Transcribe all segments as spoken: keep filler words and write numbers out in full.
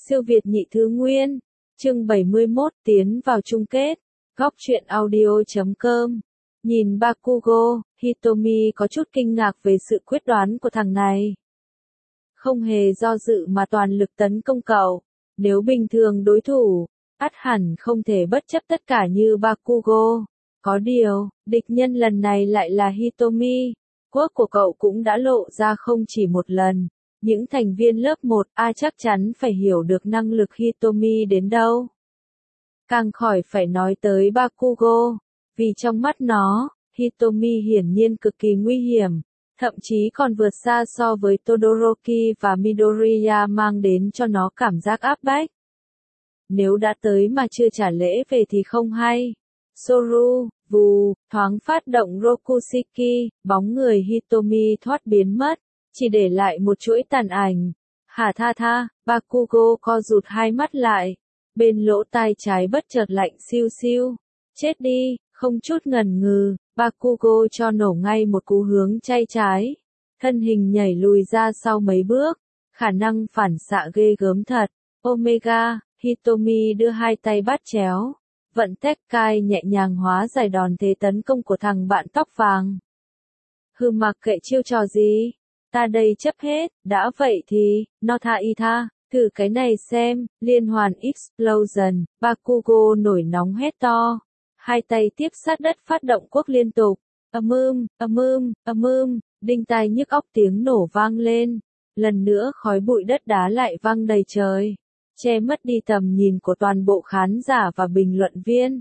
Siêu Việt nhị thứ nguyên, chương bảy mươi mốt tiến vào chung kết, góc truyện audio chấm com. Nhìn Bakugo, Hitomi có chút kinh ngạc về sự quyết đoán của thằng này. Không hề do dự mà toàn lực tấn công cậu, nếu bình thường đối thủ, ắt hẳn không thể bất chấp tất cả như Bakugo. Có điều, địch nhân lần này lại là Hitomi, quốc của cậu cũng đã lộ ra không chỉ một lần. Những thành viên lớp một A chắc chắn phải hiểu được năng lực Hitomi đến đâu. Càng khỏi phải nói tới Bakugo, vì trong mắt nó, Hitomi hiển nhiên cực kỳ nguy hiểm, thậm chí còn vượt xa so với Todoroki và Midoriya mang đến cho nó cảm giác áp bách. Nếu đã tới mà chưa trả lễ về thì không hay. Soru, vù, thoáng phát động Rokushiki, bóng người Hitomi thoát biến mất, chỉ để lại một chuỗi tàn ảnh. Hả tha tha, Bakugo co rụt hai mắt lại, bên lỗ tai trái bất chợt lạnh siêu siêu. Chết đi, không chút ngần ngừ, Bakugo cho nổ ngay một cú hướng chay trái. Thân hình nhảy lùi ra sau mấy bước, khả năng phản xạ ghê gớm thật. Omega, Hitomi đưa hai tay bắt chéo, vận Tekkai nhẹ nhàng hóa giải đòn thế tấn công của thằng bạn tóc vàng. Hừ, mặc kệ chiêu trò gì, ta đây chấp hết, đã vậy thì, no tha y tha, thử cái này xem, liên hoàn explosion, Bakugo nổi nóng hét to, hai tay tiếp sát đất phát động quốc liên tục, ầm ưm, ầm ưm, ầm ưm, đinh tai nhức óc tiếng nổ vang lên, lần nữa khói bụi đất đá lại vang đầy trời, che mất đi tầm nhìn của toàn bộ khán giả và bình luận viên.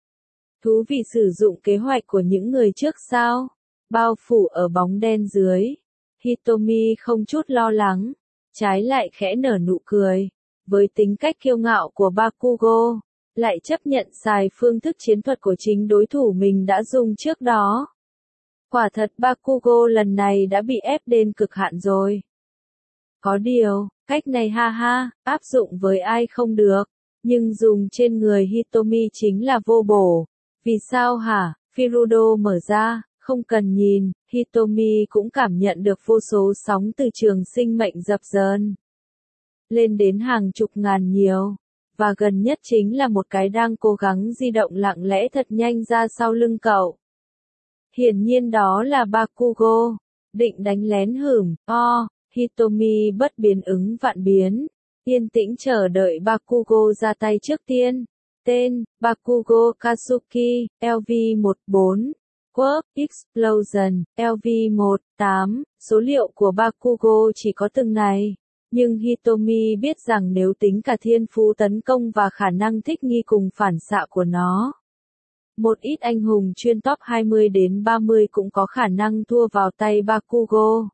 Thú vị sử dụng kế hoạch của những người trước sao? Bao phủ ở bóng đen dưới. Hitomi không chút lo lắng, trái lại khẽ nở nụ cười. Với tính cách kiêu ngạo của Bakugo, lại chấp nhận xài phương thức chiến thuật của chính đối thủ mình đã dùng trước đó. Quả thật Bakugo lần này đã bị ép đến cực hạn rồi. Có điều, cách này ha ha, áp dụng với ai không được, nhưng dùng trên người Hitomi chính là vô bổ. Vì sao hả? Firudo mở ra, không cần nhìn, Hitomi cũng cảm nhận được vô số sóng từ trường sinh mệnh dập dờn. Lên đến hàng chục ngàn nhiều, và gần nhất chính là một cái đang cố gắng di động lặng lẽ thật nhanh ra sau lưng cậu. Hiển nhiên đó là Bakugo, định đánh lén hửm, o. Hitomi bất biến ứng vạn biến, yên tĩnh chờ đợi Bakugo ra tay trước tiên. Tên, Bakugo Katsuki, L V mười bốn, Quirk, Explosion, L V mười tám, số liệu của Bakugo chỉ có từng này. Nhưng Hitomi biết rằng nếu tính cả thiên phú tấn công và khả năng thích nghi cùng phản xạ của nó, một ít anh hùng chuyên top hai mươi đến ba mươi cũng có khả năng thua vào tay Bakugo.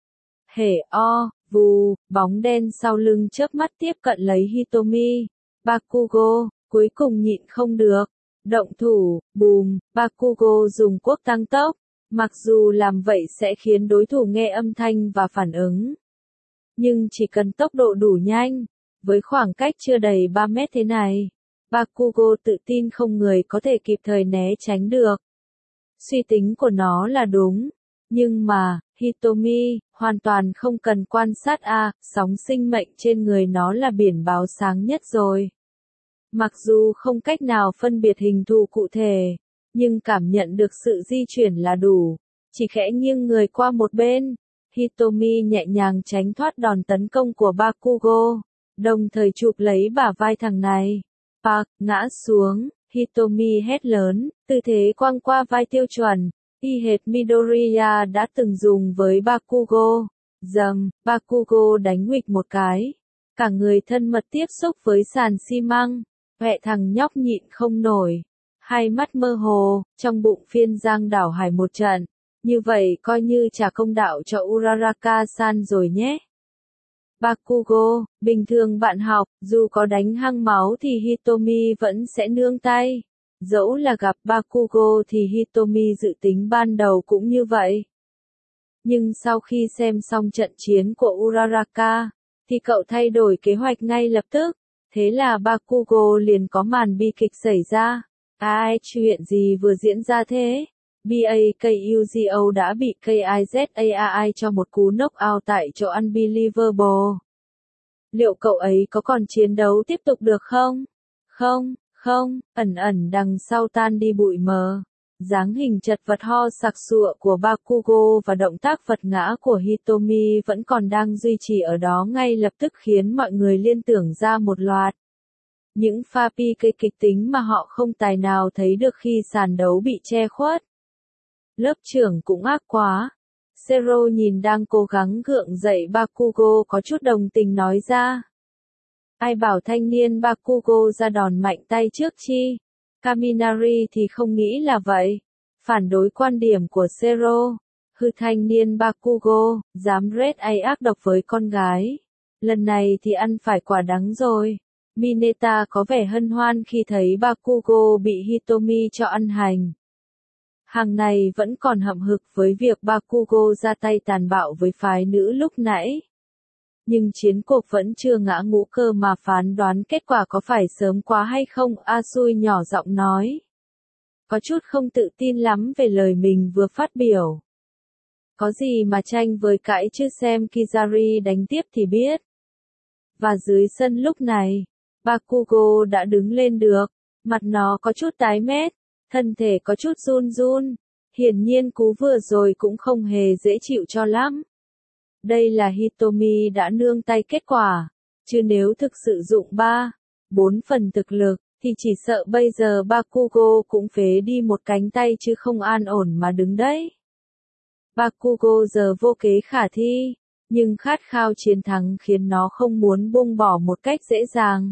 Hể o, vù, bóng đen sau lưng chớp mắt tiếp cận lấy Hitomi. Bakugo, cuối cùng nhịn không được. Động thủ, bùm, Bakugo dùng quốc tăng tốc. Mặc dù làm vậy sẽ khiến đối thủ nghe âm thanh và phản ứng. Nhưng chỉ cần tốc độ đủ nhanh, với khoảng cách chưa đầy ba mét thế này, Bakugo tự tin không người có thể kịp thời né tránh được. Suy tính của nó là đúng. Nhưng mà, Hitomi, hoàn toàn không cần quan sát a, sóng sinh mệnh trên người nó là biển báo sáng nhất rồi. Mặc dù không cách nào phân biệt hình thù cụ thể, nhưng cảm nhận được sự di chuyển là đủ. Chỉ khẽ nghiêng người qua một bên, Hitomi nhẹ nhàng tránh thoát đòn tấn công của Bakugo, đồng thời chụp lấy bả vai thằng này. Pak, ngã xuống, Hitomi hét lớn, tư thế quăng qua vai tiêu chuẩn. Y hệt Midoriya đã từng dùng với Bakugo. Dầm, Bakugo đánh nguịch một cái. Cả người thân mật tiếp xúc với sàn xi măng. Mẹ thằng nhóc nhịn không nổi. Hai mắt mơ hồ, trong bụng phiên giang đảo hải một trận. Như vậy coi như trả công đạo cho Uraraka-san rồi nhé. Bakugo, bình thường bạn học, dù có đánh hăng máu thì Hitomi vẫn sẽ nương tay. Dẫu là gặp Bakugo thì Hitomi dự tính ban đầu cũng như vậy. Nhưng sau khi xem xong trận chiến của Uraraka, thì cậu thay đổi kế hoạch ngay lập tức. Thế là Bakugo liền có màn bi kịch xảy ra. Ai, chuyện gì vừa diễn ra thế? Bakugo đã bị Kizai cho một cú knock out tại chỗ Unbelievable. Liệu cậu ấy có còn chiến đấu tiếp tục được không? Không, không, ẩn ẩn đằng sau tan đi bụi mờ. Dáng hình chật vật ho sặc sụa của Bakugo và động tác vật ngã của Hitomi vẫn còn đang duy trì ở đó ngay lập tức khiến mọi người liên tưởng ra một loạt. Những pha pi cây kịch tính mà họ không tài nào thấy được khi sàn đấu bị che khuất. Lớp trưởng cũng ác quá. Zero nhìn đang cố gắng gượng dậy Bakugo có chút đồng tình nói ra. Ai bảo thanh niên Bakugo ra đòn mạnh tay trước chi? Kaminari thì không nghĩ là vậy. Phản đối quan điểm của Zero. Hư thanh niên Bakugo, dám rết ai ác độc với con gái. Lần này thì ăn phải quả đắng rồi. Mineta có vẻ hân hoan khi thấy Bakugo bị Hitomi cho ăn hành. Hàng này vẫn còn hậm hực với việc Bakugo ra tay tàn bạo với phái nữ lúc nãy. Nhưng chiến cuộc vẫn chưa ngã ngũ cơ mà phán đoán kết quả có phải sớm quá hay không, Asui nhỏ giọng nói. Có chút không tự tin lắm về lời mình vừa phát biểu. Có gì mà tranh với cãi chứ, xem Kizari đánh tiếp thì biết. Và dưới sân lúc này, Bakugo đã đứng lên được, mặt nó có chút tái mét, thân thể có chút run run, hiển nhiên cú vừa rồi cũng không hề dễ chịu cho lắm. Đây là Hitomi đã nương tay kết quả, chứ nếu thực sự dụng ba, bốn phần thực lực, thì chỉ sợ bây giờ Bakugo cũng phế đi một cánh tay chứ không an ổn mà đứng đấy. Bakugo giờ vô kế khả thi, nhưng khát khao chiến thắng khiến nó không muốn buông bỏ một cách dễ dàng.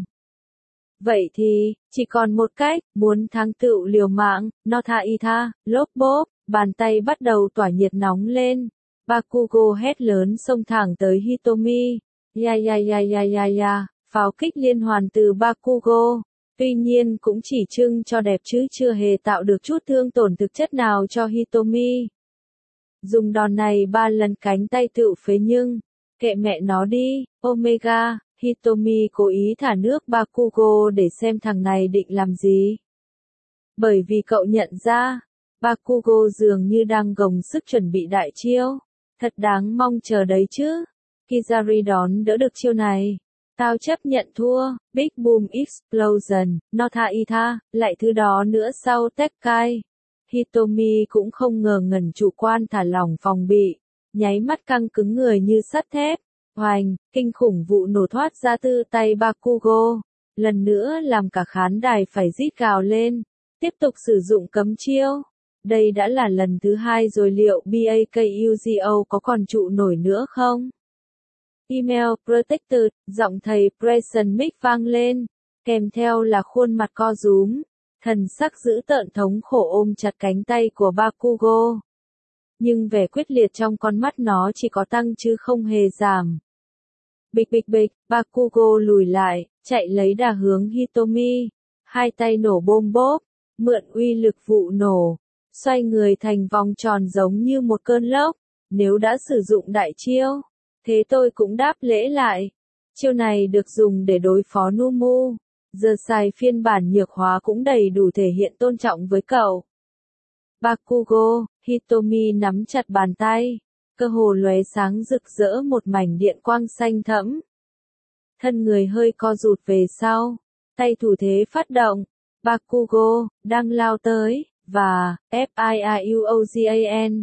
Vậy thì, chỉ còn một cách, muốn thắng tựu liều mạng, no tha y tha, lốp bốp, bàn tay bắt đầu tỏa nhiệt nóng lên. Bakugo hét lớn xông thẳng tới Hitomi. Ya ya ya ya ya ya, pháo kích liên hoàn từ Bakugo. Tuy nhiên cũng chỉ trưng cho đẹp chứ chưa hề tạo được chút thương tổn thực chất nào cho Hitomi. Dùng đòn này ba lần cánh tay tựu phế nhưng, kệ mẹ nó đi, Omega. Hitomi cố ý thả nước Bakugo để xem thằng này định làm gì. Bởi vì cậu nhận ra, Bakugo dường như đang gồng sức chuẩn bị đại chiêu. Thật đáng mong chờ đấy chứ. Kizari đón đỡ được chiêu này. Tao chấp nhận thua, Big Boom Explosion, no tha y tha, lại thứ đó nữa sau Tekkai. Hitomi cũng không ngờ ngẩn chủ quan thả lỏng phòng bị, nháy mắt căng cứng người như sắt thép. Hoành, kinh khủng vụ nổ thoát ra từ tay Bakugo, lần nữa làm cả khán đài phải rít gào lên, tiếp tục sử dụng cấm chiêu. Đây đã là lần thứ hai rồi, liệu Bakugo có còn trụ nổi nữa không? Email Protected, giọng thầy Preston Mick vang lên, kèm theo là khuôn mặt co rúm, thần sắc dữ tợn thống khổ ôm chặt cánh tay của Bakugo. Nhưng vẻ quyết liệt trong con mắt nó chỉ có tăng chứ không hề giảm. Bịch bịch bịch, Bakugo lùi lại, chạy lấy đà hướng Hitomi, hai tay nổ bôm bốp, mượn uy lực vụ nổ, xoay người thành vòng tròn giống như một cơn lốc. Nếu đã sử dụng đại chiêu, thế tôi cũng đáp lễ lại. Chiêu này được dùng để đối phó Numu, giờ xài phiên bản nhược hóa cũng đầy đủ thể hiện tôn trọng với cậu. Bakugo, Hitomi nắm chặt bàn tay, cơ hồ lóe sáng rực rỡ một mảnh điện quang xanh thẫm. Thân người hơi co rụt về sau, tay thủ thế phát động, Bakugo, đang lao tới, và, F-I-R-U-O-G-A-N,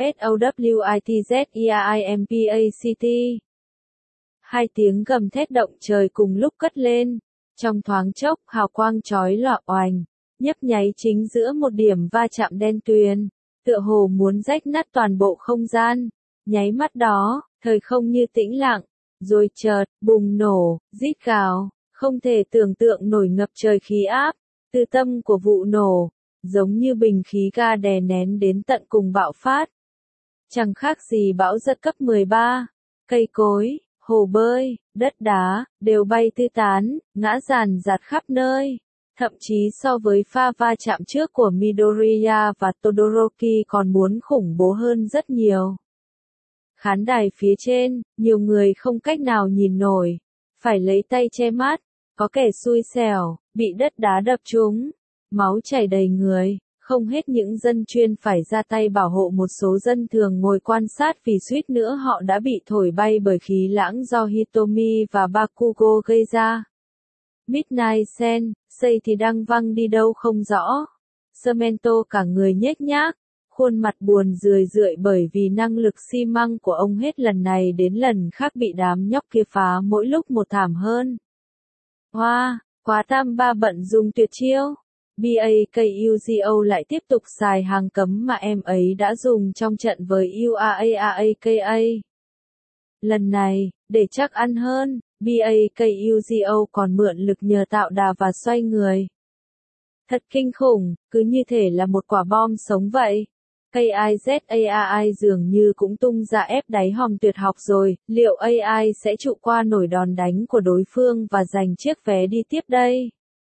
S-O-W-I-T-Z-E-R-I-M-P-A-C-T. Hai tiếng gầm thét động trời cùng lúc cất lên, trong thoáng chốc hào quang chói lọi oành, nhấp nháy chính giữa một điểm va chạm đen tuyền, tựa hồ muốn rách nát toàn bộ không gian. Nháy mắt đó, thời không như tĩnh lặng, rồi chợt, bùng nổ, rít gào, không thể tưởng tượng nổi ngập trời khí áp, từ tâm của vụ nổ, giống như bình khí ga đè nén đến tận cùng bạo phát. Chẳng khác gì bão giật cấp mười ba, cây cối, hồ bơi, đất đá, đều bay tứ tán, ngã ràn rạt khắp nơi. Thậm chí so với pha va chạm trước của Midoriya và Todoroki còn muốn khủng bố hơn rất nhiều. Khán đài phía trên, nhiều người không cách nào nhìn nổi, phải lấy tay che mắt, có kẻ xui xẻo, bị đất đá đập trúng, máu chảy đầy người, Không hết những dân chuyên phải ra tay bảo hộ một số dân thường ngồi quan sát vì suýt nữa họ đã bị thổi bay bởi khí lãng do Hitomi và Bakugo gây ra. Midnight Sen, Sei thì đang văng đi đâu không rõ. Cemento cả người nhếch nhác, khuôn mặt buồn rười rượi bởi vì năng lực xi măng của ông hết lần này đến lần khác bị đám nhóc kia phá mỗi lúc một thảm hơn. Hoa, wow, quá tam ba bận dùng tuyệt chiêu. Bakugo lại tiếp tục xài hàng cấm mà em ấy đã dùng trong trận với Uaaka. Lần này, để chắc ăn hơn, Bakugo còn mượn lực nhờ tạo đà và xoay người. Thật kinh khủng, cứ như thể là một quả bom sống vậy. Kizai dường như cũng tung ra ép đáy hòm tuyệt học rồi, liệu a i sẽ trụ qua nổi đòn đánh của đối phương và giành chiếc vé đi tiếp đây?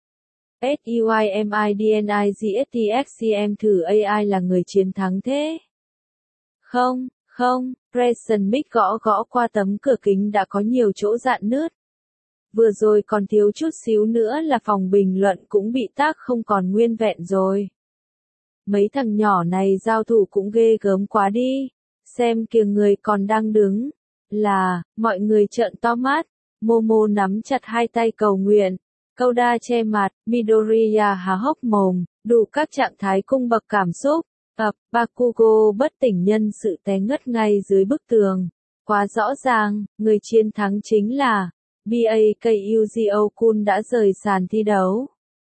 Suymidnigstxtm thử a i là người chiến thắng thế? Không, không, Preston Mick gõ gõ qua tấm cửa kính đã có nhiều chỗ rạn nứt. Vừa rồi còn thiếu chút xíu nữa là phòng bình luận cũng bị tác không còn nguyên vẹn rồi. Mấy thằng nhỏ này giao thủ cũng ghê gớm quá đi. Xem kìa người còn đang đứng. Là, mọi người trợn to mắt. Momo nắm chặt hai tay cầu nguyện. Koda che mặt, Midoriya há hốc mồm, đủ các trạng thái cung bậc cảm xúc. Ập, Bakugo bất tỉnh nhân sự té ngất ngay dưới bức tường. Quá rõ ràng, người chiến thắng chính là Bakugo-kun đã rời sàn thi đấu.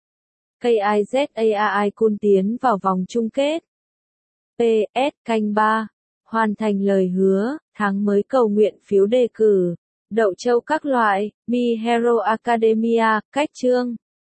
Kizai-kun tiến vào vòng chung kết. pê ét canh ba. Hoàn thành lời hứa, tháng mới cầu nguyện phiếu đề cử. Đậu châu các loại, Mi Hero Academia, cách chương.